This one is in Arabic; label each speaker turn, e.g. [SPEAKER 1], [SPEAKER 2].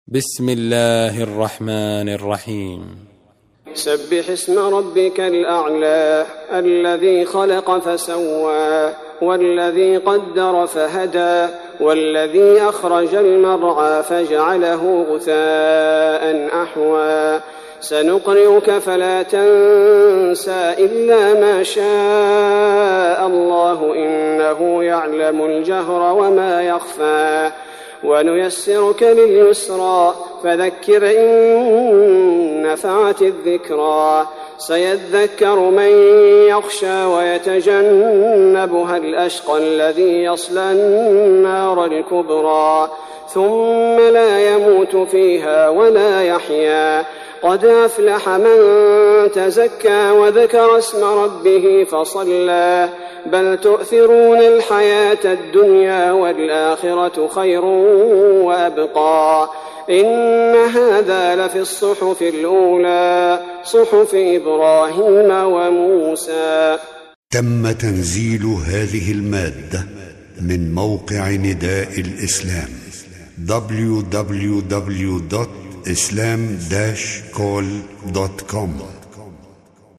[SPEAKER 1] بسم الله الرحمن الرحيم.
[SPEAKER 2] سبح اسم ربك الأعلى الذي خلق فسوى والذي قدر فهدى والذي أخرج المرعى فجعله غثاء أحوى سنقرئك فلا تنسى إلا ما شاء الله إنه يعلم الجهر وما يخفى ونيسرك لليسرى فذكر إن نفعت الذكرى سيذكر من يخشى ويتجنبها الأشقى الذي يصلى النار الكبرى ثم لا يموت فيها ولا يحيا قد أفلح من تزكى وذكر اسم ربه فصلى بل تؤثرون الحياة الدنيا والآخرة خير وأبقى إن هذا لفي الصحف الأولى صحف إبراهيم وموسى.
[SPEAKER 3] تم تنزيل هذه المادة من موقع نداء الإسلام www.islam-call.com